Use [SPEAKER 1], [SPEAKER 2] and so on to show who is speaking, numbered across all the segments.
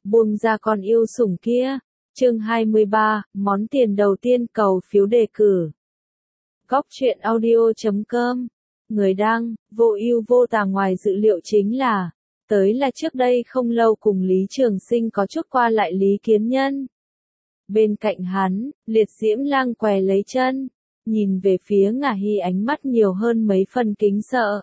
[SPEAKER 1] buông ra con yêu sủng kia. Chương 23, món tiền đầu tiên cầu phiếu đề cử. Góc truyện audio.com. Người đăng, vô ưu vô tà. Ngoài dự liệu chính là, tới là trước đây không lâu cùng Lý Trường Sinh có chút qua lại Lý Kiến Nhân. Bên cạnh hắn, Liệt Diễm Lang què lấy chân, nhìn về phía Ngả Hy ánh mắt nhiều hơn mấy phần kính sợ.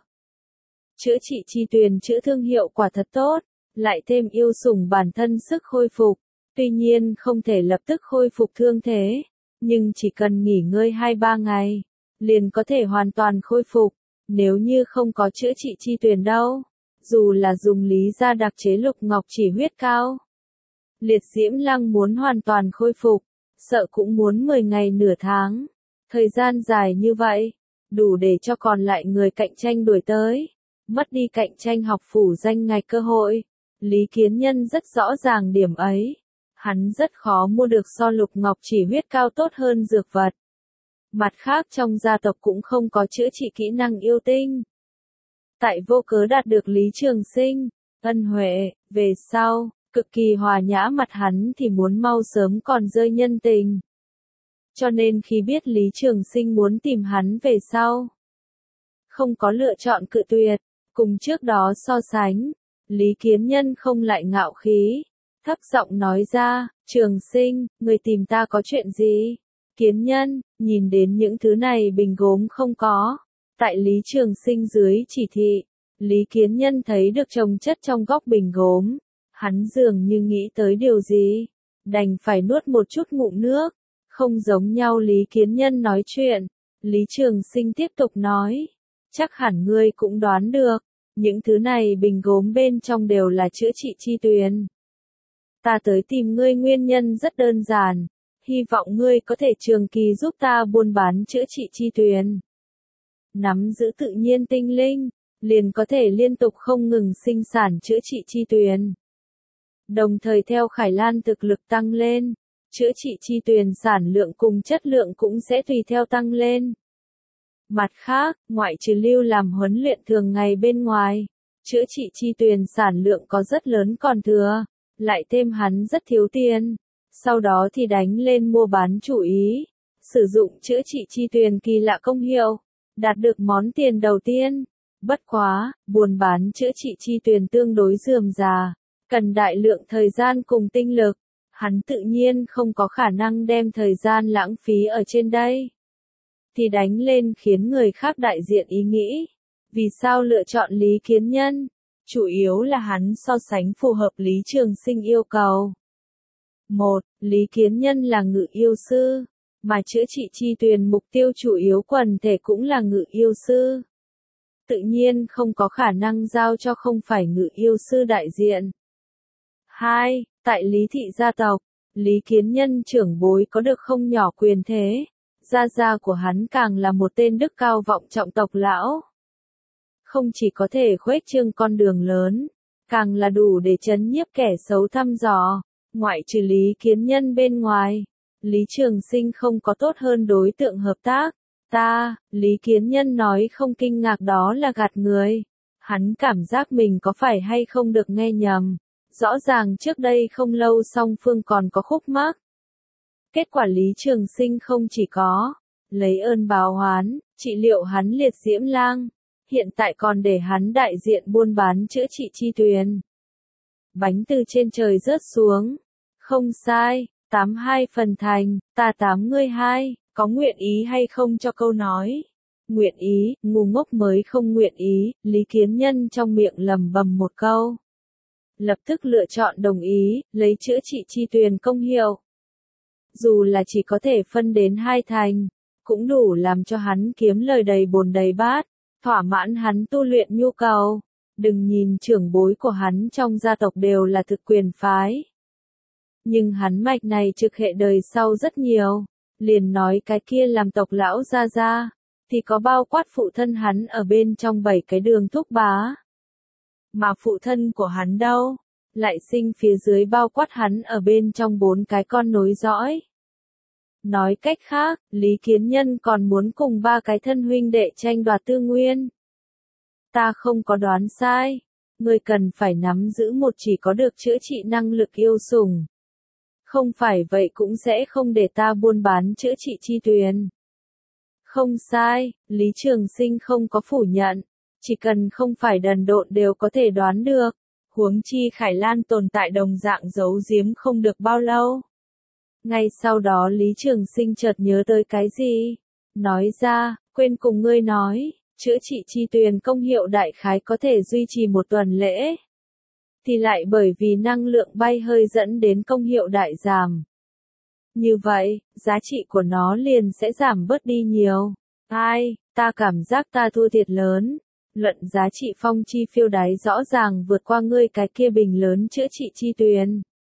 [SPEAKER 1] Chữa trị chi tuyền chữa thương hiệu quả thật tốt, lại thêm yêu sủng bản thân sức khôi phục. Tuy nhiên không thể lập tức khôi phục thương thế, nhưng chỉ cần nghỉ ngơi 2-3 ngày, liền có thể hoàn toàn khôi phục. Nếu như không có chữa trị chi tuyền đâu, dù là dùng Lý gia đặc chế lục ngọc chỉ huyết cao, Liệt Diễm Lăng muốn hoàn toàn khôi phục, sợ cũng muốn 10 ngày nửa tháng. Thời gian dài như vậy, đủ để cho còn lại người cạnh tranh đuổi tới, mất đi cạnh tranh học phủ danh ngạch cơ hội. Lý Kiến Nhân rất rõ ràng điểm ấy. Hắn rất khó mua được so lục ngọc chỉ huyết cao tốt hơn dược vật. Mặt khác trong gia tộc cũng không có chữa trị kỹ năng yêu tinh. Tại vô cớ đạt được Lý Trường Sinh, ân huệ, về sau, cực kỳ hòa nhã mặt hắn thì muốn mau sớm còn rơi nhân tình. Cho nên khi biết Lý Trường Sinh muốn tìm hắn về sau, không có lựa chọn cự tuyệt, cùng trước đó so sánh, Lý Kiến Nhân không lại ngạo khí. Thấp giọng nói ra, Trường Sinh, người tìm ta có chuyện gì? Kiến Nhân, nhìn đến những thứ này bình gốm không có. Tại Lý Trường Sinh dưới chỉ thị, Lý Kiến Nhân thấy được chồng chất trong góc bình gốm. Hắn dường như nghĩ tới điều gì, đành phải nuốt một chút ngụm nước. Không giống nhau Lý Kiến Nhân nói chuyện, Lý Trường Sinh tiếp tục nói. Chắc hẳn ngươi cũng đoán được, những thứ này bình gốm bên trong đều là chữa trị chi tuyền. Ta tới tìm ngươi nguyên nhân rất đơn giản, hy vọng ngươi có thể trường kỳ giúp ta buôn bán chữa trị chi tuyền. Nắm giữ tự nhiên tinh linh, liền có thể liên tục không ngừng sinh sản chữa trị chi tuyền. Đồng thời theo Khải Lan thực lực tăng lên, chữa trị chi tuyền sản lượng cùng chất lượng cũng sẽ tùy theo tăng lên. Mặt khác, ngoại trừ lưu làm huấn luyện thường ngày bên ngoài, chữa trị chi tuyền sản lượng có rất lớn còn thừa. Lại thêm hắn rất thiếu tiền, sau đó thì đánh lên mua bán chủ ý, sử dụng chữa trị chi tuyền kỳ lạ công hiệu, đạt được món tiền đầu tiên. Bất quá, buôn bán chữa trị chi tuyền tương đối rườm rà, cần đại lượng thời gian cùng tinh lực, hắn tự nhiên không có khả năng đem thời gian lãng phí ở trên đây. Thì đánh lên khiến người khác đại diện ý nghĩ, vì sao lựa chọn Lý Kiến Nhân? Chủ yếu là hắn so sánh phù hợp Lý Trường Sinh yêu cầu. 1. Lý Kiến Nhân là ngự yêu sư, mà chữa trị chi tuyền mục tiêu chủ yếu quần thể cũng là ngự yêu sư. Tự nhiên không có khả năng giao cho không phải ngự yêu sư đại diện. 2. Tại Lý thị gia tộc, Lý Kiến Nhân trưởng bối có được không nhỏ quyền thế, gia của hắn càng là một tên đức cao vọng trọng tộc lão. Không chỉ có thể khuếch trương con đường lớn, càng là đủ để trấn nhiếp kẻ xấu thăm dò. Ngoại trừ Lý Kiến Nhân bên ngoài, Lý Trường Sinh không có tốt hơn đối tượng hợp tác. Lý Kiến Nhân nói không kinh ngạc đó là gạt người. Hắn cảm giác mình có phải hay không được nghe nhầm. Rõ ràng trước đây không lâu song phương còn có khúc mắc. Kết quả Lý Trường Sinh không chỉ có lấy ơn báo oán, trị liệu hắn Liệt Diễm Lang, hiện tại còn để hắn đại diện buôn bán chữa trị chi tuyền. Bánh từ trên trời rớt xuống. Không sai, 82 phần thành, ta 82, có nguyện ý hay không cho câu nói? Nguyện ý, ngu ngốc mới không nguyện ý, Lý Kiến Nhân trong miệng lầm bầm một câu. Lập tức lựa chọn đồng ý, lấy chữa trị chi tuyền công hiệu. Dù là chỉ có thể phân đến 2 thành, cũng đủ làm cho hắn kiếm lời đầy bồn đầy bát, thỏa mãn hắn tu luyện nhu cầu. Đừng nhìn trưởng bối của hắn trong gia tộc đều là thực quyền phái. Nhưng hắn mạch này trực hệ đời sau rất nhiều, liền nói cái kia làm tộc lão gia, thì có bao quát phụ thân hắn ở bên trong 7 cái đường thúc bá. Mà phụ thân của hắn đâu, lại sinh phía dưới bao quát hắn ở bên trong 4 cái con nối dõi. Nói cách khác, Lý Kiến Nhân còn muốn cùng 3 cái thân huynh đệ tranh đoạt tư nguyên. Ta không có đoán sai, Ngươi cần phải nắm giữ một chỉ có được chữa trị năng lực yêu sủng. Không phải vậy cũng sẽ không để ta buôn bán chữa trị chi tuyền. Không sai, Lý Trường Sinh không có phủ nhận. Chỉ cần không phải đần độn đều có thể đoán được. Huống chi Khải Lan tồn tại đồng dạng giấu giếm không được bao lâu. Ngay sau đó Lý Trường Sinh chợt nhớ tới cái gì? Nói ra, quên cùng ngươi nói, chữa trị chi tuyền công hiệu đại khái có thể duy trì một tuần lễ. Thì lại bởi vì năng lượng bay hơi dẫn đến công hiệu đại giảm. Như vậy, giá trị của nó liền sẽ giảm bớt đi nhiều. Ai, ta cảm giác ta thua thiệt lớn. Luận giá trị phong chi phiêu đáy rõ ràng vượt qua ngươi cái kia bình lớn chữa trị chi tuyền.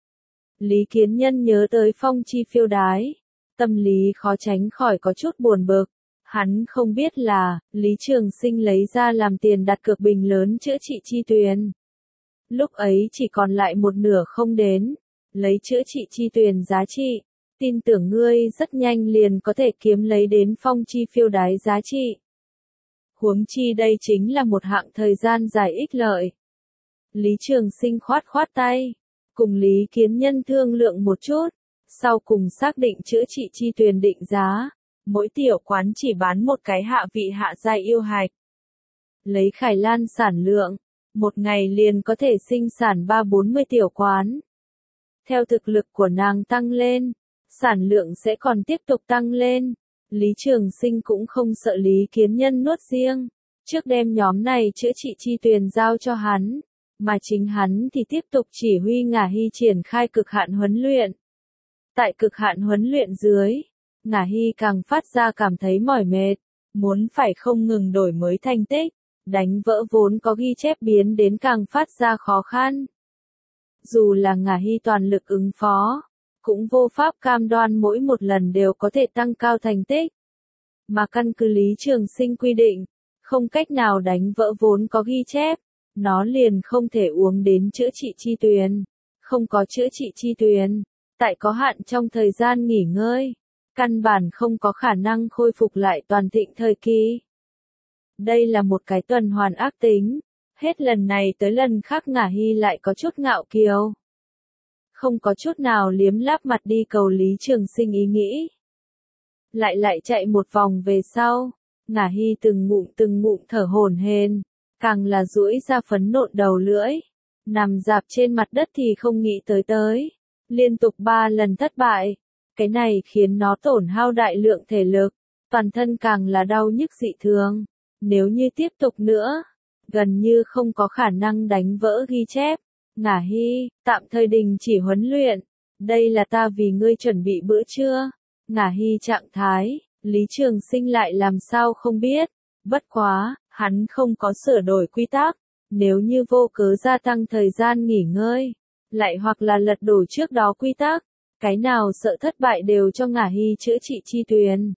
[SPEAKER 1] Lý Kiến Nhân nhớ tới phong chi phiêu đái. Tâm lý khó tránh khỏi có chút buồn bực. Hắn không biết là, Lý Trường Sinh lấy ra làm tiền đặt cược bình lớn chữa trị chi tuyền. Lúc ấy chỉ còn lại một nửa không đến. Lấy chữa trị chi tuyền giá trị. Tin tưởng ngươi rất nhanh liền có thể kiếm lấy đến phong chi phiêu đái giá trị. Huống chi đây chính là một hạng thời gian dài ích lợi. Lý Trường Sinh khoát khoát tay. Cùng Lý Kiến Nhân thương lượng một chút. Sau cùng xác định chữa trị chi tuyền định giá. Mỗi tiểu quán chỉ bán một cái hạ vị hạ giai yêu hạch. Lấy Khải Lan sản lượng. Một ngày liền có thể sinh sản 3-40 tiểu quán. Theo thực lực của nàng tăng lên. Sản lượng sẽ còn tiếp tục tăng lên. Lý Trường Sinh cũng không sợ Lý Kiến Nhân nuốt riêng. Trước đem nhóm này chữa trị chi tuyền giao cho hắn. Mà chính hắn thì tiếp tục chỉ huy Ngả Hy triển khai cực hạn huấn luyện. Tại cực hạn huấn luyện dưới, Ngả Hy càng phát ra cảm thấy mỏi mệt. Muốn phải không ngừng đổi mới thành tích. Đánh vỡ vốn có ghi chép biến đến càng phát ra khó khăn. Dù là Ngả Hy toàn lực ứng phó. Cũng vô pháp cam đoan mỗi một lần đều có thể tăng cao thành tích. Mà căn cứ Lý Trường Sinh quy định, không cách nào đánh vỡ vốn có ghi chép, nó liền không thể uống đến chữa trị chi tuyền. Không có chữa trị chi tuyền, tại có hạn trong thời gian nghỉ ngơi, căn bản không có khả năng khôi phục lại toàn thịnh thời kỳ. Đây là một cái tuần hoàn ác tính, hết lần này tới lần khác Ngả Hy lại có chút ngạo kiều. Không có chút nào liếm láp mặt đi cầu Lý Trường Sinh ý nghĩ. Lại chạy một vòng về sau, Ngả Hy từng ngụm thở hổn hển, càng là duỗi ra phấn nộn đầu lưỡi, nằm dạp trên mặt đất thì không nghĩ tới. Liên tục 3 lần thất bại, cái này khiến nó tổn hao đại lượng thể lực, toàn thân càng là đau nhức dị thường. Nếu như tiếp tục nữa, gần như không có khả năng đánh vỡ ghi chép. Ngả Hy, tạm thời đình chỉ huấn luyện. Đây là ta vì ngươi chuẩn bị bữa trưa. Ngả Hy trạng thái, Lý Trường Sinh lại làm sao không biết. Bất quá, hắn không có sửa đổi quy tắc. Nếu như vô cớ gia tăng thời gian nghỉ ngơi, lại hoặc là lật đổ trước đó quy tắc, cái nào sợ thất bại đều cho Ngả Hy chữa trị chi tuyền.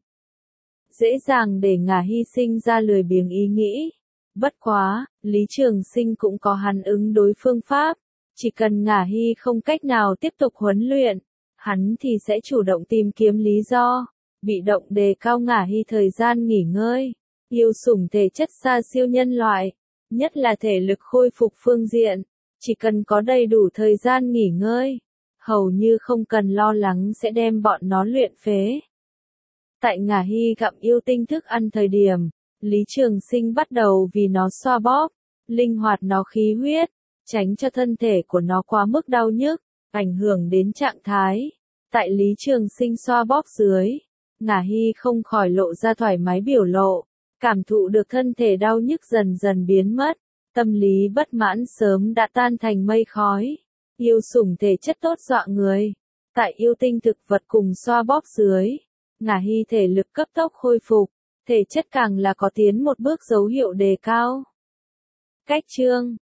[SPEAKER 1] Dễ dàng để Ngả Hy sinh ra lười biếng ý nghĩ. Bất quá, Lý Trường Sinh cũng có hắn ứng đối phương pháp. Chỉ cần Ngả Hy không cách nào tiếp tục huấn luyện, hắn thì sẽ chủ động tìm kiếm lý do, bị động đề cao Ngả Hy thời gian nghỉ ngơi, yêu sủng thể chất xa siêu nhân loại, nhất là thể lực khôi phục phương diện, chỉ cần có đầy đủ thời gian nghỉ ngơi, hầu như không cần lo lắng sẽ đem bọn nó luyện phế. Tại Ngả Hy gặm yêu tinh thức ăn thời điểm, Lý Trường Sinh bắt đầu vì nó xoa bóp, linh hoạt nó khí huyết, tránh cho thân thể của nó quá mức đau nhức, ảnh hưởng đến trạng thái. Tại Lý Trường Sinh xoa bóp dưới, Ngả Hy không khỏi lộ ra thoải mái biểu lộ, cảm thụ được thân thể đau nhức dần dần biến mất, tâm lý bất mãn sớm đã tan thành mây khói. Yêu sủng thể chất tốt dọa người. Tại yêu tinh thực vật cùng xoa bóp dưới, Ngả Hy thể lực cấp tốc khôi phục, thể chất càng là có tiến một bước dấu hiệu đề cao. Cách chương